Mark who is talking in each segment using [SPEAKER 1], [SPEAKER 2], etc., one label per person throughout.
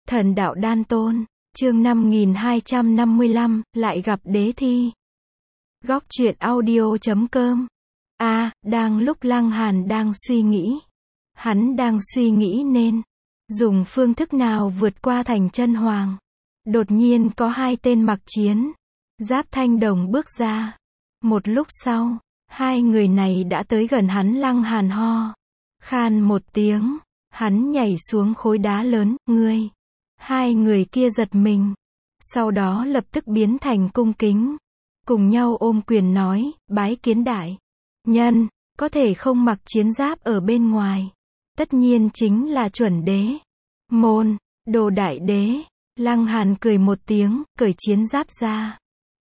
[SPEAKER 1] Thần đạo đan tôn, chương 5255, lại gặp đế thi. Góc truyện audio.com. Đang lúc Lăng Hàn đang suy nghĩ. Hắn đang suy nghĩ nên dùng phương thức nào vượt qua thành chân hoàng. Đột nhiên có hai tên mặc chiến giáp thanh đồng bước ra. Một lúc sau, hai người này đã tới gần hắn. Lăng Hàn ho khan một tiếng, hắn nhảy xuống khối đá lớn. Ngươi! Hai người kia giật mình, sau đó lập tức biến thành cung kính, cùng nhau ôm quyền nói, bái kiến đại nhân. Có thể không mặc chiến giáp ở bên ngoài, tất nhiên chính là chuẩn đế môn, đồ đại đế. Lăng Hàn cười một tiếng, cởi chiến giáp ra.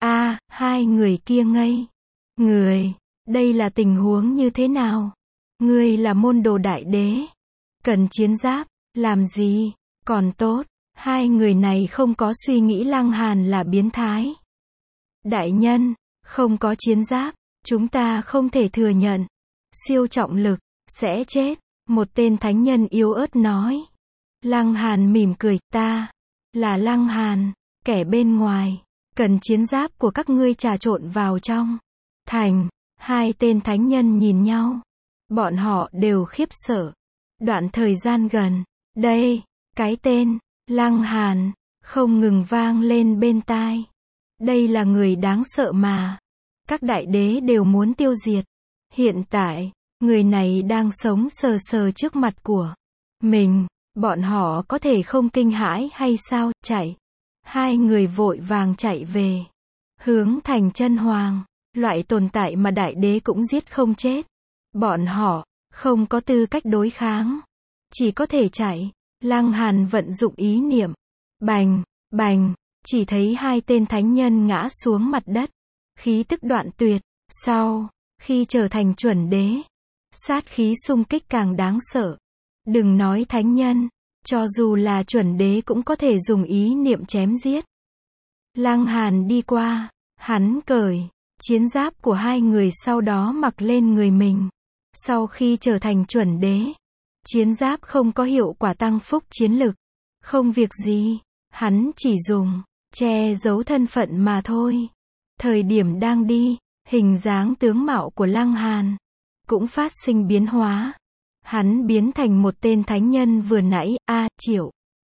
[SPEAKER 1] Hai người kia ngây người, đây là tình huống như thế nào? Ngươi là môn đồ đại đế, cần chiến giáp, làm gì? Còn tốt, hai người này không có suy nghĩ Lăng Hàn là biến thái. Đại nhân, không có chiến giáp, chúng ta không thể thừa nhận. Siêu trọng lực, sẽ chết. Một tên thánh nhân yếu ớt nói. Lăng Hàn mỉm cười, ta là Lăng Hàn, kẻ bên ngoài, cần chiến giáp của các ngươi trà trộn vào trong thành. Hai tên thánh nhân nhìn nhau, bọn họ đều khiếp sợ. Đoạn thời gian gần đây, cái tên Lăng Hàn không ngừng vang lên bên tai. Đây là người đáng sợ mà các đại đế đều muốn tiêu diệt. Hiện tại, người này đang sống sờ sờ trước mặt của mình, bọn họ có thể không kinh hãi hay sao? Chạy. Hai người vội vàng chạy về hướng thành chân hoàng, loại tồn tại mà đại đế cũng giết không chết. Bọn họ không có tư cách đối kháng, chỉ có thể chạy. Lăng Hàn vận dụng ý niệm, bành, bành, chỉ thấy hai tên thánh nhân ngã xuống mặt đất, khí tức đoạn tuyệt. Sau khi trở thành chuẩn đế, sát khí xung kích càng đáng sợ. Đừng nói thánh nhân, cho dù là chuẩn đế cũng có thể dùng ý niệm chém giết. Lăng Hàn đi qua, hắn cởi chiến giáp của hai người, sau đó mặc lên người mình. Sau khi trở thành chuẩn đế, chiến giáp không có hiệu quả tăng phúc chiến lực. Không việc gì, hắn chỉ dùng che giấu thân phận mà thôi. Thời điểm đang đi, hình dáng tướng mạo của Lăng Hàn cũng phát sinh biến hóa. Hắn biến thành một tên thánh nhân vừa nãy. Triệu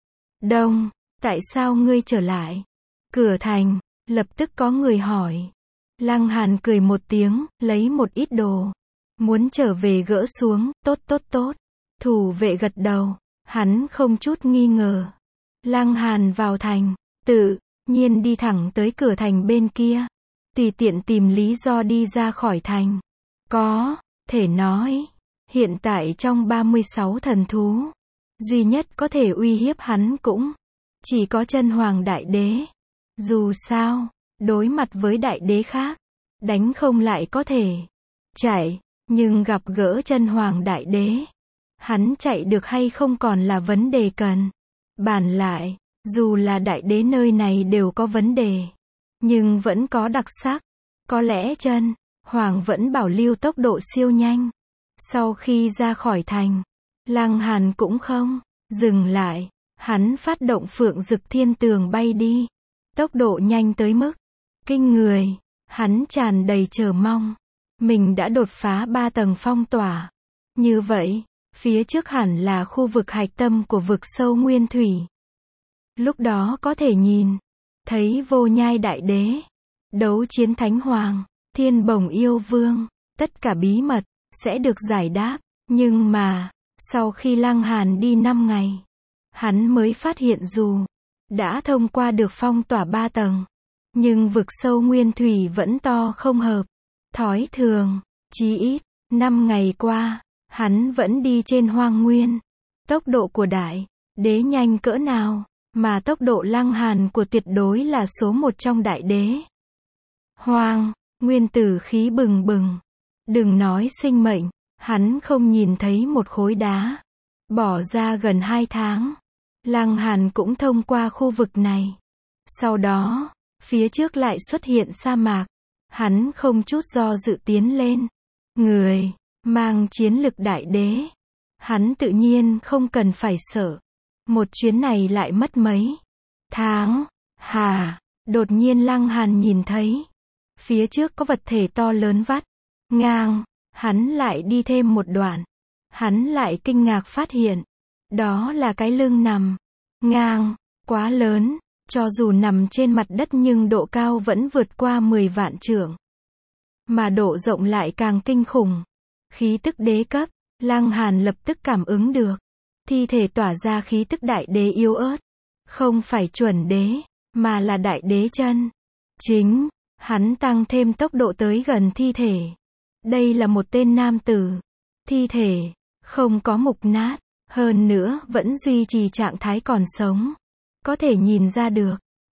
[SPEAKER 1] Đông, tại sao ngươi trở lại cửa thành? Lập tức có người hỏi. Lăng Hàn cười một tiếng, lấy một ít đồ muốn trở về gỡ xuống. Tốt. Thủ vệ gật đầu, hắn không chút nghi ngờ. Lăng Hàn vào thành, tự nhiên đi thẳng tới cửa thành bên kia, tùy tiện tìm lý do đi ra khỏi thành. Có thể nói, hiện tại trong 36 thần thú, duy nhất có thể uy hiếp hắn cũng chỉ có chân hoàng đại đế. Dù sao, đối mặt với đại đế khác, đánh không lại có thể chạy, nhưng gặp gỡ chân hoàng đại đế, hắn chạy được hay không còn là vấn đề cần bàn lại. Dù là đại đế nơi này đều có vấn đề, nhưng vẫn có đặc sắc. Có lẽ chân hoàng vẫn bảo lưu tốc độ siêu nhanh. Sau khi ra khỏi thành, Lăng Hàn cũng không dừng lại, hắn phát động Phượng Dực Thiên Tường bay đi. Tốc độ nhanh tới mức kinh người, hắn tràn đầy chờ mong. Mình đã đột phá 3 tầng phong tỏa. Như vậy, phía trước hẳn là khu vực hạch tâm của vực sâu nguyên thủy. Lúc đó có thể nhìn thấy Vô Nhai đại đế, đấu chiến thánh hoàng, Thiên Bồng yêu vương, tất cả bí mật sẽ được giải đáp. Nhưng mà, sau khi Lăng Hàn đi 5 ngày, hắn mới phát hiện dù đã thông qua được phong tỏa 3 tầng, nhưng vực sâu nguyên thủy vẫn to không hợp thói thường. Chí ít 5 ngày qua, hắn vẫn đi trên hoang nguyên. Tốc độ của đại đế nhanh cỡ nào, mà tốc độ Lăng Hàn của tuyệt đối là số 1 trong đại đế. Hoang nguyên tử khí bừng bừng. Đừng nói sinh mệnh, hắn không nhìn thấy một khối đá. Bỏ ra gần 2 tháng, Lăng Hàn cũng thông qua khu vực này. Sau đó, phía trước lại xuất hiện sa mạc. Hắn không chút do dự tiến lên. Người mang chiến lực đại đế, hắn tự nhiên không cần phải sợ. Một chuyến này lại mất mấy tháng, hả? Đột nhiên Lăng Hàn nhìn thấy, phía trước có vật thể to lớn vắt ngang, hắn lại đi thêm một đoạn. Hắn lại kinh ngạc phát hiện, đó là cái lưng nằm ngang, quá lớn, cho dù nằm trên mặt đất nhưng độ cao vẫn vượt qua 10 vạn trượng. Mà độ rộng lại càng kinh khủng. Khí tức đế cấp, Lăng Hàn lập tức cảm ứng được. Thi thể tỏa ra khí tức đại đế yếu ớt. Không phải chuẩn đế, mà là đại đế chân chính. Hắn tăng thêm tốc độ tới gần thi thể. Đây là một tên nam tử. Thi thể không có mục nát, hơn nữa vẫn duy trì trạng thái còn sống. Có thể nhìn ra được.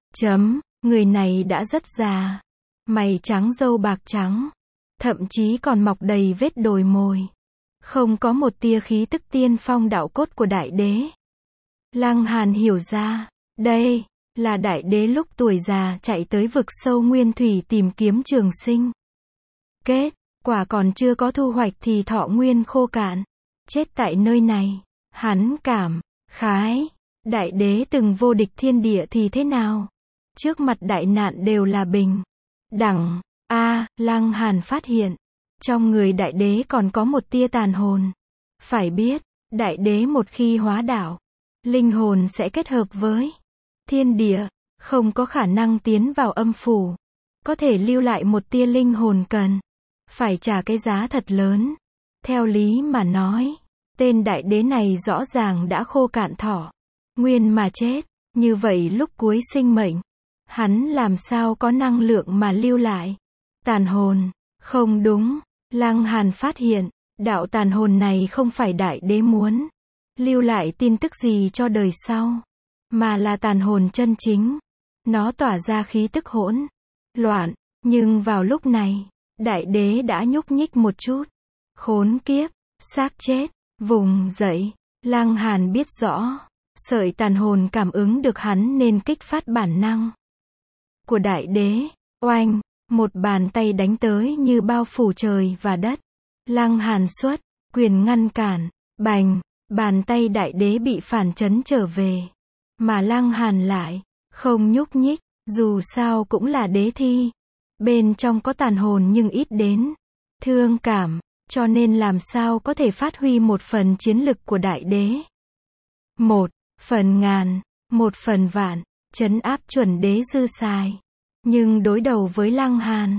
[SPEAKER 1] Người này đã rất già. Mày trắng râu bạc trắng. Thậm chí còn mọc đầy vết đồi mồi. Không có một tia khí tức tiên phong đạo cốt của đại đế. Lăng Hàn hiểu ra, đây là đại đế lúc tuổi già chạy tới vực sâu nguyên thủy tìm kiếm trường sinh. Kết quả còn chưa có thu hoạch thì thọ nguyên khô cạn. Chết tại nơi này. Hắn cảm khái. Đại đế từng vô địch thiên địa thì thế nào? Trước mặt đại nạn đều là bình đẳng. Lăng Hàn phát hiện, trong người đại đế còn có một tia tàn hồn. Phải biết, đại đế một khi hóa đạo, linh hồn sẽ kết hợp với thiên địa, không có khả năng tiến vào âm phủ. Có thể lưu lại một tia linh hồn cần phải trả cái giá thật lớn. Theo lý mà nói, tên đại đế này rõ ràng đã khô cạn thọ nguyên mà chết. Như vậy lúc cuối sinh mệnh, hắn làm sao có năng lượng mà lưu lại tàn hồn? Không đúng. Lăng Hàn phát hiện, đạo tàn hồn này không phải đại đế muốn lưu lại tin tức gì cho đời sau, mà là tàn hồn chân chính. Nó tỏa ra khí tức hỗn loạn, nhưng vào lúc này, đại đế đã nhúc nhích một chút. Khốn kiếp, xác chết, vùng dậy. Lăng Hàn biết rõ, sợi tàn hồn cảm ứng được hắn nên kích phát bản năng của đại đế. Oanh, một bàn tay đánh tới như bao phủ trời và đất. Lăng Hàn xuất quyền ngăn cản, bành, bàn tay đại đế bị phản chấn trở về. Mà Lăng Hàn lại không nhúc nhích, dù sao cũng là đế thi. Bên trong có tàn hồn nhưng ít đến thương cảm, cho nên làm sao có thể phát huy một phần chiến lực của đại đế. 1 phần ngàn, 1 phần vạn, trấn áp chuẩn đế dư xài. Nhưng đối đầu với Lăng Hàn,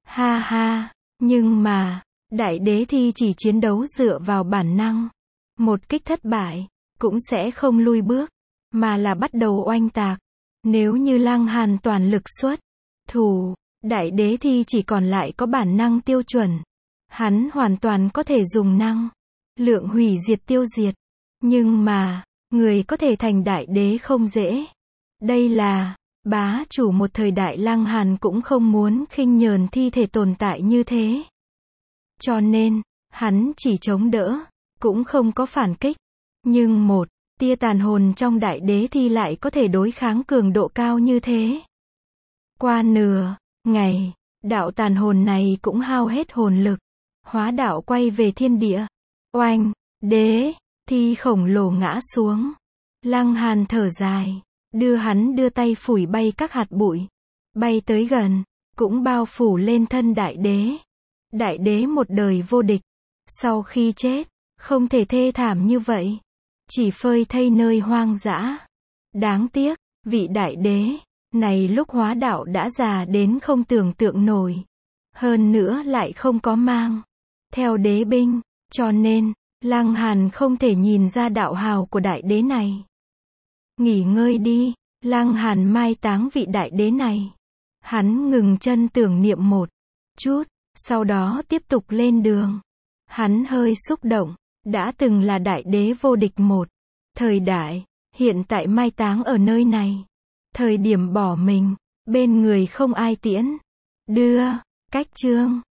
[SPEAKER 1] nhưng mà, đại đế thi chỉ chiến đấu dựa vào bản năng. Một kích thất bại, cũng sẽ không lui bước, mà là bắt đầu oanh tạc. Nếu như Lăng Hàn toàn lực xuất thủ, đại đế thi chỉ còn lại có bản năng tiêu chuẩn. Hắn hoàn toàn có thể dùng năng lượng hủy diệt tiêu diệt. Nhưng mà, người có thể thành đại đế không dễ. Đây là bá chủ một thời đại. Lăng Hàn cũng không muốn khinh nhờn thi thể tồn tại như thế. Cho nên, hắn chỉ chống đỡ, cũng không có phản kích. Nhưng một tia tàn hồn trong đại đế thi lại có thể đối kháng cường độ cao như thế. Qua nửa ngày, đạo tàn hồn này cũng hao hết hồn lực. Hóa đạo quay về thiên địa. Oanh, đế thi khổng lồ ngã xuống. Lăng Hàn thở dài, đưa tay phủi bay các hạt bụi, bay tới gần, cũng bao phủ lên thân đại đế. Đại đế một đời vô địch, sau khi chết, không thể thê thảm như vậy, chỉ phơi thây nơi hoang dã. Đáng tiếc, vị đại đế này lúc hóa đạo đã già đến không tưởng tượng nổi, hơn nữa lại không có mang theo đế binh, cho nên Lăng Hàn không thể nhìn ra đạo hào của đại đế này. Nghỉ ngơi đi. Lăng Hàn mai táng vị đại đế này. Hắn ngừng chân tưởng niệm một chút, sau đó tiếp tục lên đường. Hắn hơi xúc động, đã từng là đại đế vô địch một thời đại, hiện tại mai táng ở nơi này. Thời điểm bỏ mình, bên người không ai tiễn đưa. Cách chương